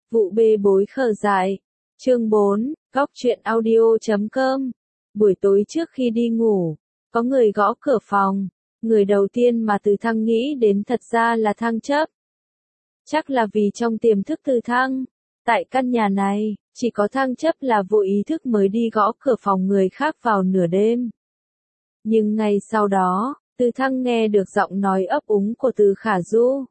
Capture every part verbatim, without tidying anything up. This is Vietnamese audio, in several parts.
Vụ bê bối khờ dại. Chương bốn, góc truyện audio chấm com. Buổi tối trước khi đi ngủ, có người gõ cửa phòng. Người đầu tiên mà Từ Thăng nghĩ đến thật ra là Thăng Chấp. Chắc là vì trong tiềm thức Từ Thăng, tại căn nhà này, chỉ có Thăng Chấp là vô ý thức mới đi gõ cửa phòng người khác vào nửa đêm. Nhưng ngay sau đó, Từ Thăng nghe được giọng nói ấp úng của Từ Khả Du.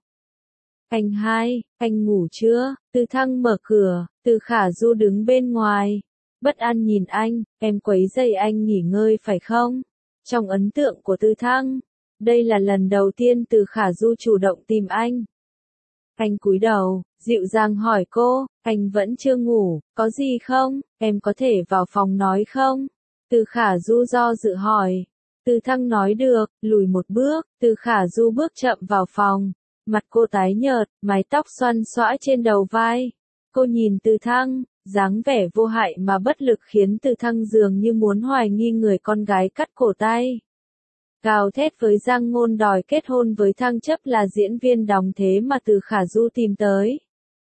Anh hai, anh ngủ chưa? Từ Thăng mở cửa, Từ Khả Du đứng bên ngoài. Bất an nhìn anh, em quấy rầy anh nghỉ ngơi phải không? Trong ấn tượng của Từ Thăng, đây là lần đầu tiên Từ Khả Du chủ động tìm anh. Anh cúi đầu, dịu dàng hỏi cô, anh vẫn chưa ngủ, có gì không? Em có thể vào phòng nói không? Từ Khả Du do dự hỏi. Từ Thăng nói được, lùi một bước, Từ Khả Du bước chậm vào phòng. Mặt cô tái nhợt, mái tóc xoăn xõa trên đầu vai. Cô nhìn Từ Thăng, dáng vẻ vô hại mà bất lực khiến Từ Thăng dường như muốn hoài nghi người con gái cắt cổ tay. Gào thét với Giang Ngôn đòi kết hôn với Thăng Chấp là diễn viên đóng thế mà Từ Khả Du tìm tới.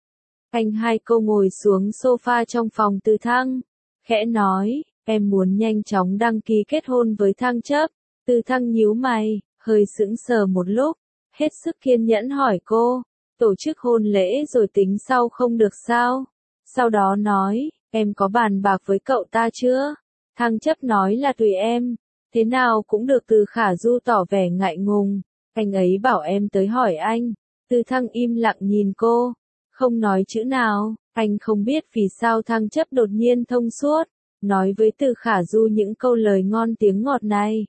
Anh hai cô ngồi xuống sofa trong phòng Từ Thăng, khẽ nói, em muốn nhanh chóng đăng ký kết hôn với Thăng Chấp. Từ Thăng nhíu mày, hơi sững sờ một lúc, hết sức kiên nhẫn hỏi cô, tổ chức hôn lễ rồi tính sau không được sao? Sau đó nói, em có bàn bạc với cậu ta chưa? Thăng Chấp nói là tùy em, thế nào cũng được. Từ Khả Du tỏ vẻ ngại ngùng, anh ấy bảo em tới hỏi anh. Từ Thăng im lặng nhìn cô, không nói chữ nào, anh không biết vì sao Thăng Chấp đột nhiên thông suốt, nói với Từ Khả Du những câu lời ngon tiếng ngọt này.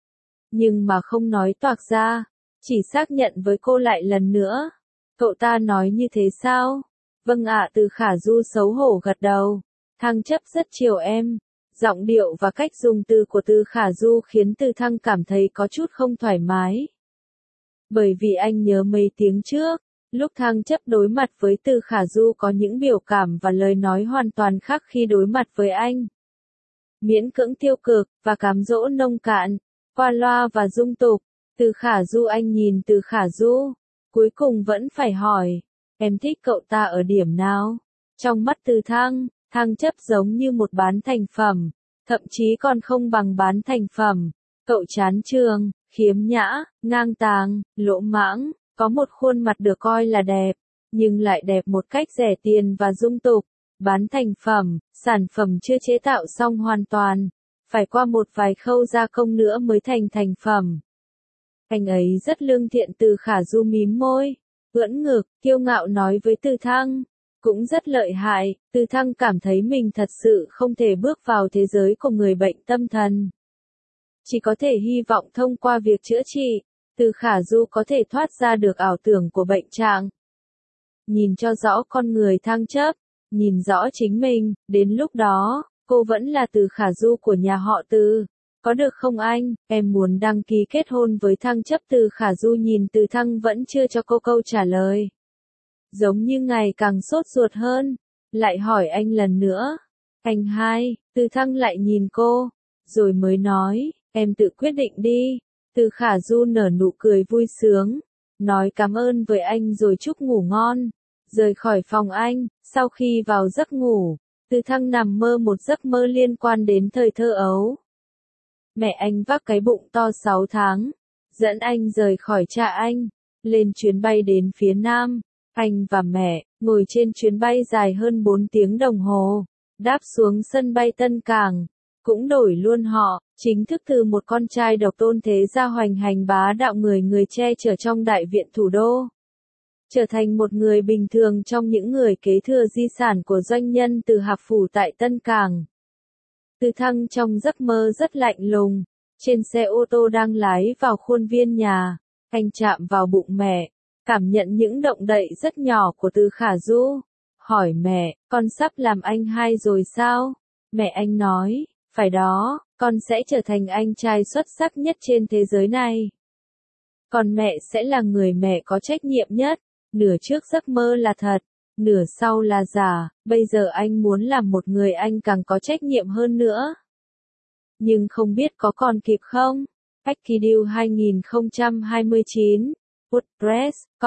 Nhưng mà không nói toạc ra, chỉ xác nhận với cô lại lần nữa. Cậu ta nói như thế sao? Vâng ạ. Từ Khả Du xấu hổ gật đầu. Thăng Chấp rất chiều em. Giọng điệu và cách dùng từ của Từ Khả Du khiến Từ Thăng cảm thấy có chút không thoải mái. Bởi vì anh nhớ mấy tiếng trước, lúc Thăng Chấp đối mặt với Từ Khả Du có những biểu cảm và lời nói hoàn toàn khác khi đối mặt với anh. Miễn cưỡng tiêu cực, và cám dỗ nông cạn, qua loa và dung tục. Từ Khả Du anh nhìn Từ Khả Du, cuối cùng vẫn phải hỏi, em thích cậu ta ở điểm nào? Trong mắt Từ Thăng, Thăng Chấp giống như một bán thành phẩm, thậm chí còn không bằng bán thành phẩm. Cậu chán trường, khiếm nhã, ngang tàng, lỗ mãng, có một khuôn mặt được coi là đẹp, nhưng lại đẹp một cách rẻ tiền và dung tục. Bán thành phẩm, sản phẩm chưa chế tạo xong hoàn toàn, phải qua một vài khâu gia công nữa mới thành thành phẩm. Anh ấy rất lương thiện. Từ Khả Du mím môi, ưỡn ngực, kiêu ngạo nói với Từ Thăng, cũng rất lợi hại. Từ Thăng cảm thấy mình thật sự không thể bước vào thế giới của người bệnh tâm thần. Chỉ có thể hy vọng thông qua việc chữa trị, Từ Khả Du có thể thoát ra được ảo tưởng của bệnh trạng. Nhìn cho rõ con người Thăng Chấp, nhìn rõ chính mình, đến lúc đó, cô vẫn là Từ Khả Du của nhà họ Từ. Có được không anh? Em muốn đăng ký kết hôn với Thăng Chấp. Từ Khả Du nhìn Từ Thăng vẫn chưa cho cô câu trả lời. Giống như ngày càng sốt ruột hơn, lại hỏi anh lần nữa. Anh hai, Từ Thăng lại nhìn cô, rồi mới nói, em tự quyết định đi. Từ Khả Du nở nụ cười vui sướng, nói cảm ơn với anh rồi chúc ngủ ngon, rời khỏi phòng anh. Sau khi vào giấc ngủ, Từ Thăng nằm mơ một giấc mơ liên quan đến thời thơ ấu. Mẹ anh vác cái bụng to sáu tháng, dẫn anh rời khỏi cha anh, lên chuyến bay đến phía Nam. Anh và mẹ, ngồi trên chuyến bay dài hơn bốn tiếng đồng hồ, đáp xuống sân bay Tân Cảng, cũng đổi luôn họ, chính thức từ một con trai độc tôn thế gia hoành hành bá đạo người người che chở trong đại viện thủ đô, trở thành một người bình thường trong những người kế thừa di sản của doanh nhân từ Hạp Phủ tại Tân Cảng. Từ Thăng trong giấc mơ rất lạnh lùng, trên xe ô tô đang lái vào khuôn viên nhà, anh chạm vào bụng mẹ, cảm nhận những động đậy rất nhỏ của Từ Khả Du, hỏi mẹ, con sắp làm anh hai rồi sao? Mẹ anh nói, phải đó, con sẽ trở thành anh trai xuất sắc nhất trên thế giới này. Còn mẹ sẽ là người mẹ có trách nhiệm nhất. Nửa trước giấc mơ là thật, nửa sau là giả. Bây giờ anh muốn làm một người anh càng có trách nhiệm hơn nữa. Nhưng không biết có còn kịp không? Akideal hai không hai chín, WordPress chấm com,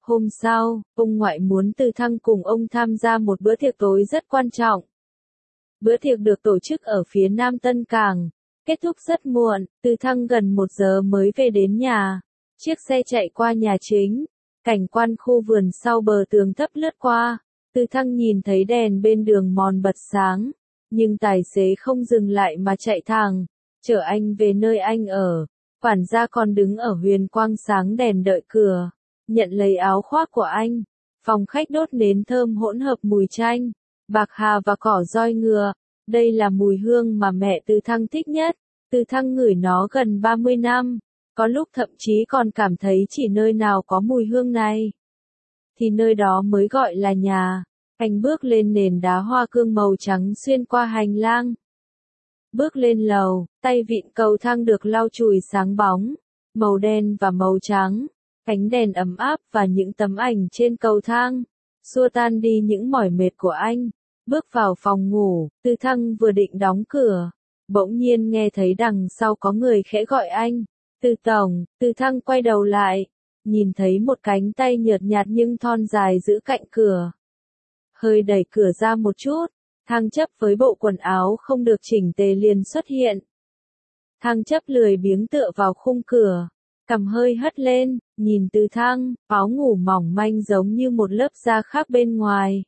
Hôm sau, ông ngoại muốn Từ Thăng cùng ông tham gia một bữa tiệc tối rất quan trọng. Bữa tiệc được tổ chức ở phía Nam Tân Cảng. Kết thúc rất muộn, Từ Thăng gần một giờ mới về đến nhà. Chiếc xe chạy qua nhà chính. Cảnh quan khu vườn sau bờ tường thấp lướt qua. Từ Thăng nhìn thấy đèn bên đường mòn bật sáng. Nhưng tài xế không dừng lại mà chạy thẳng. Chở anh về nơi anh ở. Quản gia còn đứng ở huyền quang sáng đèn đợi cửa. Nhận lấy áo khoác của anh. Phòng khách đốt nến thơm hỗn hợp mùi chanh, bạc hà và cỏ roi ngựa. Đây là mùi hương mà mẹ Từ Thăng thích nhất. Từ Thăng ngửi nó gần ba mươi năm. Có lúc thậm chí còn cảm thấy chỉ nơi nào có mùi hương này thì nơi đó mới gọi là nhà. Anh bước lên nền đá hoa cương màu trắng xuyên qua hành lang. Bước lên lầu, tay vịn cầu thang được lau chùi sáng bóng, màu đen và màu trắng. Ánh đèn ấm áp và những tấm ảnh trên cầu thang xua tan đi những mỏi mệt của anh. Bước vào phòng ngủ, Từ Thăng vừa định đóng cửa, bỗng nhiên nghe thấy đằng sau có người khẽ gọi anh. Từ tổng. Từ Thăng quay đầu lại, nhìn thấy một cánh tay nhợt nhạt nhưng thon dài giữ cạnh cửa. Hơi đẩy cửa ra một chút, Thăng Chấp với bộ quần áo không được chỉnh tề liền xuất hiện. Thăng Chấp lười biếng tựa vào khung cửa, cằm hơi hất lên, nhìn Từ Thăng, áo ngủ mỏng manh giống như một lớp da khác bên ngoài.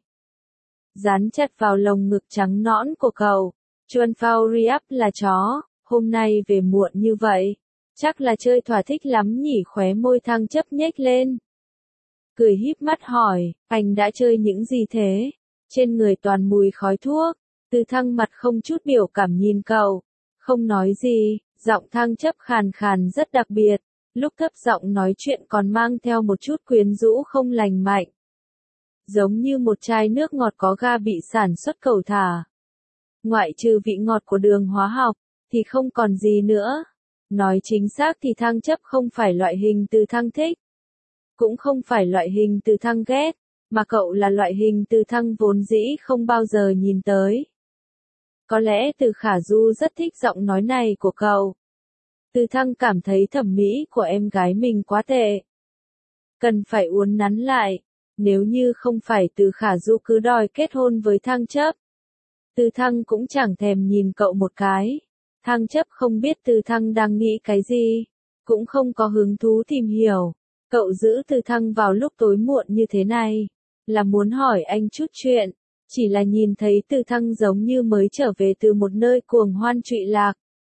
Dán chặt vào lồng ngực trắng nõn của cậu. Chuan Phao Riap là chó, hôm nay về muộn như vậy. Chắc là chơi thỏa thích lắm nhỉ, khóe môi Thăng Chấp nhếch lên. Cười híp mắt hỏi, anh đã chơi những gì thế? Trên người toàn mùi khói thuốc. Từ Thăng mặt không chút biểu cảm nhìn cậu. Không nói gì, giọng Thăng Chấp khàn khàn rất đặc biệt. Lúc thấp giọng nói chuyện còn mang theo một chút quyến rũ không lành mạnh. Giống như một chai nước ngọt có ga bị sản xuất cầu thả. Ngoại trừ vị ngọt của đường hóa học, thì không còn gì nữa. Nói chính xác thì Thăng Chấp không phải loại hình Từ Thăng thích. Cũng không phải loại hình Từ Thăng ghét, mà cậu là loại hình Từ Thăng vốn dĩ không bao giờ nhìn tới. Có lẽ Từ Khả Du rất thích giọng nói này của cậu. Từ Thăng cảm thấy thẩm mỹ của em gái mình quá tệ. Cần phải uốn nắn lại, nếu như không phải Từ Khả Du cứ đòi kết hôn với Thăng Chấp. Từ Thăng cũng chẳng thèm nhìn cậu một cái. Thăng Chấp không biết Từ Thăng đang nghĩ cái gì, cũng không có hứng thú tìm hiểu. Cậu giữ Từ Thăng vào lúc tối muộn như thế này, là muốn hỏi anh chút chuyện, chỉ là nhìn thấy Từ Thăng giống như mới trở về từ một nơi cuồng hoan trụy lạc.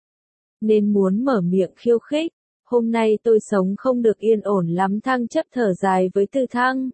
Nên muốn mở miệng khiêu khích, hôm nay tôi sống không được yên ổn lắm. Thăng Chấp thở dài với Từ Thăng.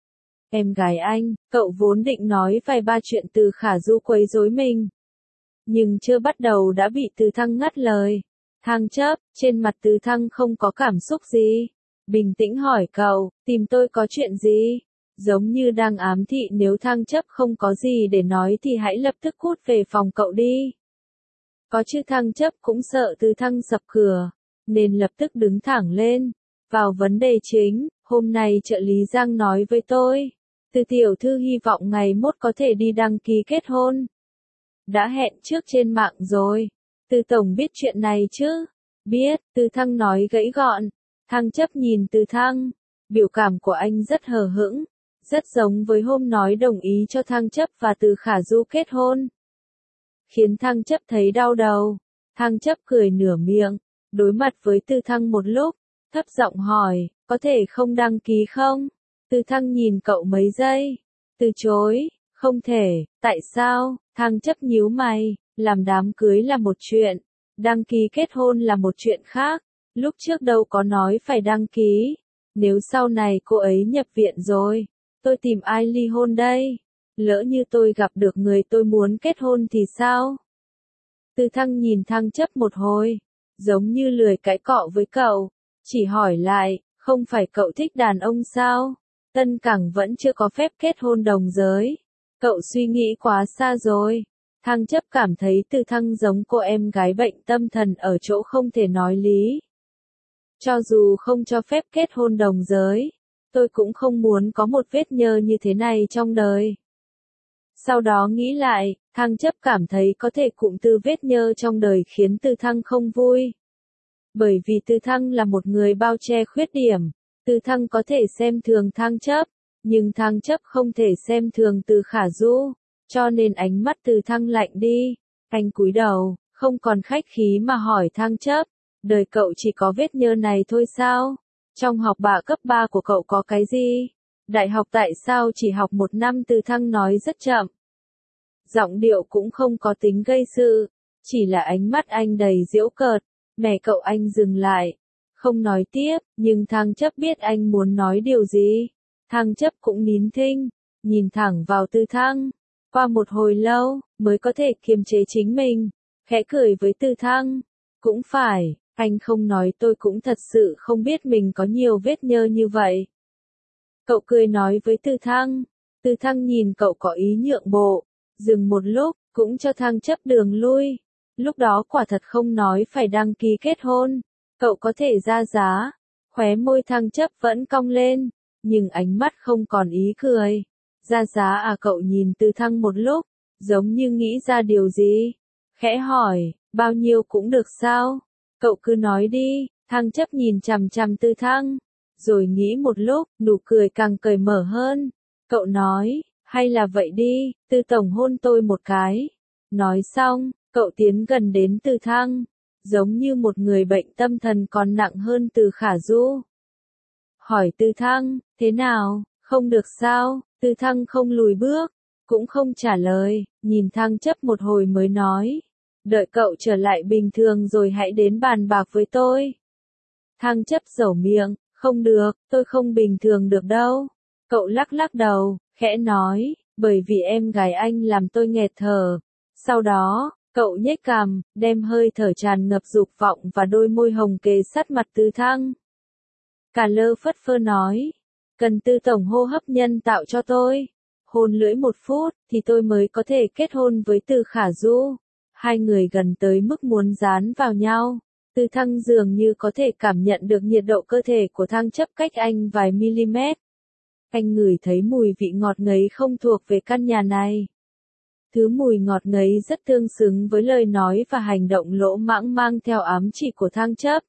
Em gái anh, cậu vốn định nói vài ba chuyện Từ Khả Du quấy rối mình. Nhưng chưa bắt đầu đã bị Từ Thăng ngắt lời. Thăng Chấp, trên mặt Từ Thăng không có cảm xúc gì. Bình tĩnh hỏi cậu, tìm tôi có chuyện gì? Giống như đang ám thị nếu Thăng Chấp không có gì để nói thì hãy lập tức cút về phòng cậu đi. Có chứ, Thăng Chấp cũng sợ Từ Thăng sập cửa, nên lập tức đứng thẳng lên. Vào vấn đề chính, hôm nay trợ lý Giang nói với tôi. Từ tiểu thư hy vọng ngày mốt có thể đi đăng ký kết hôn. Đã hẹn trước trên mạng rồi. Từ tổng biết chuyện này chứ? Biết, Từ Thăng nói gãy gọn. Thăng Chấp nhìn Từ Thăng. Biểu cảm của anh rất hờ hững. Rất giống với hôm nói đồng ý cho Thăng Chấp và Từ Khả Du kết hôn. Khiến Thăng Chấp thấy đau đầu. Thăng Chấp cười nửa miệng. Đối mặt với Từ Thăng một lúc. Thấp giọng hỏi, có thể không đăng ký không? Từ Thăng nhìn cậu mấy giây. Từ chối, không thể, tại sao? Thăng Chấp nhíu mày, làm đám cưới là một chuyện, đăng ký kết hôn là một chuyện khác. Lúc trước đâu có nói phải đăng ký. Nếu sau này cô ấy nhập viện rồi, tôi tìm ai ly hôn đây? Lỡ như tôi gặp được người tôi muốn kết hôn thì sao? Từ Thăng nhìn Thăng Chấp một hồi, giống như lười cãi cọ với cậu, chỉ hỏi lại, không phải cậu thích đàn ông sao? Tân Cảng vẫn chưa có phép kết hôn đồng giới. Cậu suy nghĩ quá xa rồi. Thăng Chấp cảm thấy Từ Thăng giống cô em gái bệnh tâm thần ở chỗ không thể nói lý. Cho dù không cho phép kết hôn đồng giới, tôi cũng không muốn có một vết nhơ như thế này trong đời. Sau đó nghĩ lại, Thăng Chấp cảm thấy có thể cụm từ vết nhơ trong đời khiến Từ Thăng không vui. Bởi vì Từ Thăng là một người bao che khuyết điểm. Từ Thăng có thể xem thường Thăng Chấp, nhưng Thăng Chấp không thể xem thường Từ Khả Du, cho nên ánh mắt Từ Thăng lạnh đi. Anh cúi đầu, không còn khách khí mà hỏi Thăng Chấp, đời cậu chỉ có vết nhơ này thôi sao? Trong học bạ cấp ba của cậu có cái gì? Đại học tại sao chỉ học một năm? Từ Thăng nói rất chậm. Giọng điệu cũng không có tính gây sự, chỉ là ánh mắt anh đầy giễu cợt. Mẹ cậu. Anh dừng lại, không nói tiếp, nhưng Thăng Chấp biết anh muốn nói điều gì. Thăng Chấp cũng nín thinh, nhìn thẳng vào Từ Thăng. Qua một hồi lâu, mới có thể kiềm chế chính mình, khẽ cười với Từ Thăng. Cũng phải, anh không nói tôi cũng thật sự không biết mình có nhiều vết nhơ như vậy. Cậu cười nói với Từ Thăng. Từ Thăng nhìn cậu có ý nhượng bộ, dừng một lúc, cũng cho Thăng Chấp đường lui. Lúc đó quả thật không nói phải đăng ký kết hôn, cậu có thể ra giá. Khóe môi Thăng Chấp vẫn cong lên, nhưng ánh mắt không còn ý cười. Ra giá à? Cậu nhìn Từ Thăng một lúc, giống như nghĩ ra điều gì. Khẽ hỏi, bao nhiêu cũng được sao? Cậu cứ nói đi. Thăng Chấp nhìn chằm chằm Từ Thăng, rồi nghĩ một lúc, nụ cười càng cởi mở hơn. Cậu nói, hay là vậy đi, Từ tổng hôn tôi một cái. Nói xong, cậu tiến gần đến Từ Thăng, giống như một người bệnh tâm thần còn nặng hơn Từ Khả Du. Hỏi Từ Thăng, thế nào, không được sao? Từ Thăng không lùi bước, cũng không trả lời, nhìn Thăng Chấp một hồi mới nói. Đợi cậu trở lại bình thường rồi hãy đến bàn bạc với tôi. Thăng Chấp dẩu miệng, không được, tôi không bình thường được đâu. Cậu lắc lắc đầu, khẽ nói, bởi vì em gái anh làm tôi nghẹt thở. Sau đó, cậu nhếch cằm, đem hơi thở tràn ngập dục vọng và đôi môi hồng kề sát mặt Từ Thăng. Cả lơ phất phơ nói, cần Từ tổng hô hấp nhân tạo cho tôi. Hôn lưỡi một phút, thì tôi mới có thể kết hôn với Từ Khả Du. Hai người gần tới mức muốn dán vào nhau. Từ Thăng dường như có thể cảm nhận được nhiệt độ cơ thể của Thăng Chấp cách anh vài mm. Anh ngửi thấy mùi vị ngọt ngấy không thuộc về căn nhà này. Thứ mùi ngọt ngấy rất tương xứng với lời nói và hành động lỗ mãng mang theo ám chỉ của Thăng Chấp.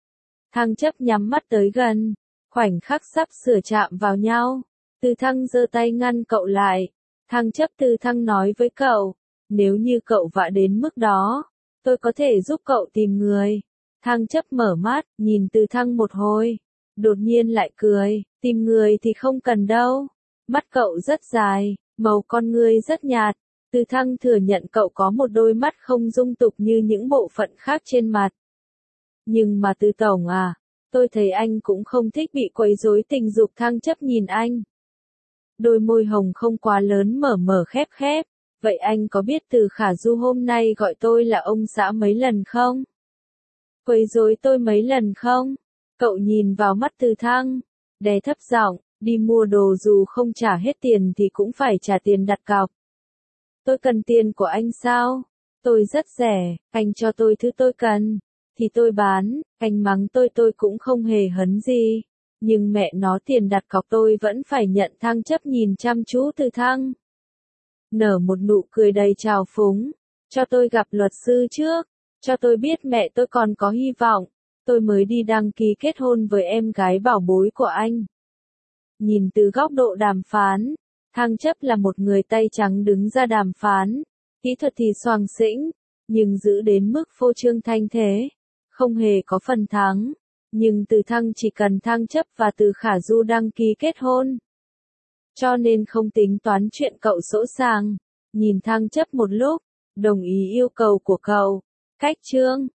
Thăng Chấp nhắm mắt tới gần, khoảnh khắc sắp sửa chạm vào nhau. Từ Thăng giơ tay ngăn cậu lại. Thăng Chấp. Từ Thăng nói với cậu, nếu như cậu vạ đến mức đó, tôi có thể giúp cậu tìm người. Thăng Chấp mở mắt, nhìn Từ Thăng một hồi, đột nhiên lại cười, tìm người thì không cần đâu. Mắt cậu rất dài, màu con ngươi rất nhạt. Từ Thăng thừa nhận cậu có một đôi mắt không dung tục như những bộ phận khác trên mặt. Nhưng mà Từ tổng à, tôi thấy anh cũng không thích bị quấy rối tình dục. Thăng Chấp nhìn anh. Đôi môi hồng không quá lớn mở mở khép khép. Vậy anh có biết Từ Khả Du hôm nay gọi tôi là ông xã mấy lần không? Quấy rối tôi mấy lần không? Cậu nhìn vào mắt Từ Thăng, đè thấp giọng, đi mua đồ dù không trả hết tiền thì cũng phải trả tiền đặt cọc. Tôi cần tiền của anh sao? Tôi rất rẻ, anh cho tôi thứ tôi cần, thì tôi bán. Anh mắng tôi tôi cũng không hề hấn gì. Nhưng mẹ nó tiền đặt cọc tôi vẫn phải nhận. Thăng Chấp nhìn chăm chú Từ Thăng, nở một nụ cười đầy trào phúng. Cho tôi gặp luật sư trước, cho tôi biết mẹ tôi còn có hy vọng, tôi mới đi đăng ký kết hôn với em gái bảo bối của anh. Nhìn từ góc độ đàm phán, Thăng Chấp là một người tay trắng đứng ra đàm phán, kỹ thuật thì xoàng xĩnh, nhưng giữ đến mức phô trương thanh thế, không hề có phần thắng. Nhưng Từ Thăng chỉ cần Thăng Chấp và Từ Khả Du đăng ký kết hôn, cho nên không tính toán chuyện cậu sỗ sàng. Nhìn Thăng Chấp một lúc, đồng ý yêu cầu của cậu. Cách chương